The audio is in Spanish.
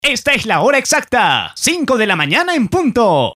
Esta es la hora exacta, 5 de la mañana en punto.